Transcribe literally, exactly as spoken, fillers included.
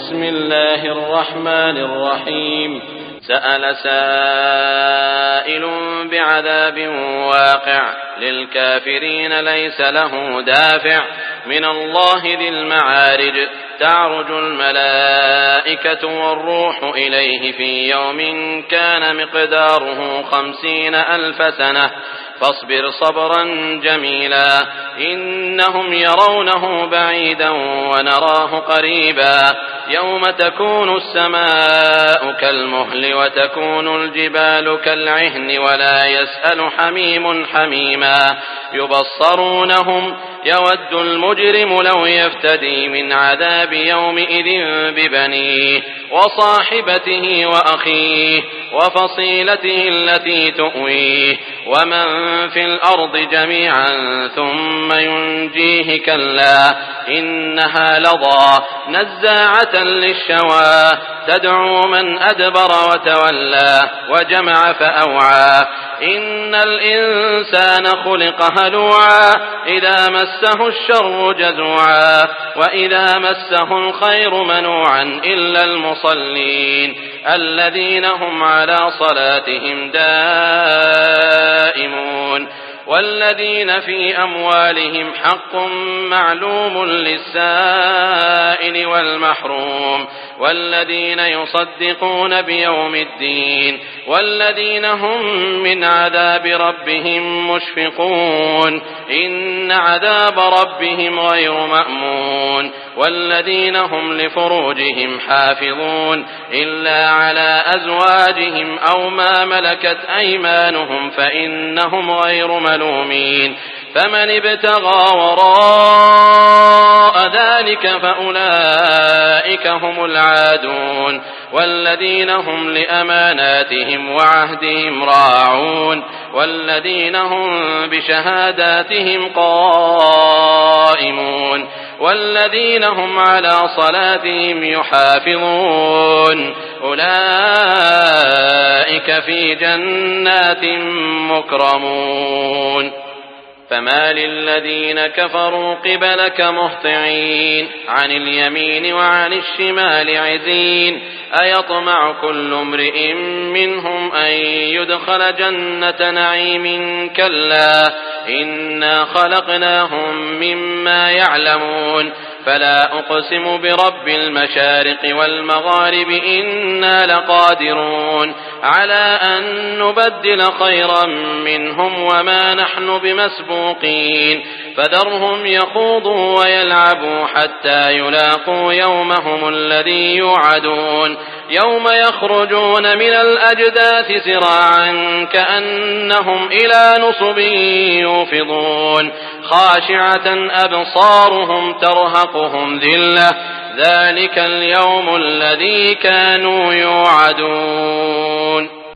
بسم الله الرحمن الرحيم سأل سائل بعذاب واقع للكافرين ليس له دافع من الله ذي المعارج تعرج الملائكة والروح إليه في يوم كان مقداره خمسين ألف سنة فاصبر صبرا جميلا إنهم يرونه بعيدا ونراه قريبا يوم تكون السماء كالمهل وتكون الجبال كالعهن ولا يسأل حميم حميما يبصرونهم يود المجرم لو يفتدي من عذاب يومئذ ببنيه وصاحبته وأخيه وفصيلته التي تؤويه ومن في الأرض جميعا ثم ينجيه كلا إنها لظى نزاعة للشوى تدعو من أدبر وتولى وجمع فأوعى إن الإنسان خلق هلوعا إذا مسه الشر جزوعا وإذا مسه الخير منوعا إلا المصلين الذين هم على صلاتهم دائمون والذين في أموالهم حق معلوم للسائل والمحروم والذين يصدقون بيوم الدين والذين هم من عذاب ربهم مشفقون إن عذاب ربهم غير مأمون والذين هم لفروجهم حافظون إلا على أزواجهم أو ما ملكت أيمانهم فإنهم غير ملومين فمن ابتغى وراء ذلك فأولئك هم العادون والذين هم لأماناتهم وعهدهم راعون والذين هم بشهاداتهم قائمون والذين هم على صلاتهم يحافظون أولئك في جنات مكرمون فما للذين كفروا قبلك مهطعين عن اليمين وعن الشمال عزين أيطمع كل امرئ منهم أن يدخل جنة نعيم كلا إنا خلقناهم مما يعلمون فلا أقسم برب المشارق والمغارب إنا لقادرون على أن نبدل خيرا منهم وما نحن بمسبوقين فذرهم يخوضوا ويلعبوا حتى يلاقوا يومهم الذي يوعدون يوم يخرجون من الأجداث سراعا كأنهم إلى نصب يوفضون خاشعة أبصارهم ترهقهم ذلة ذلك اليوم الذي كانوا يوعدون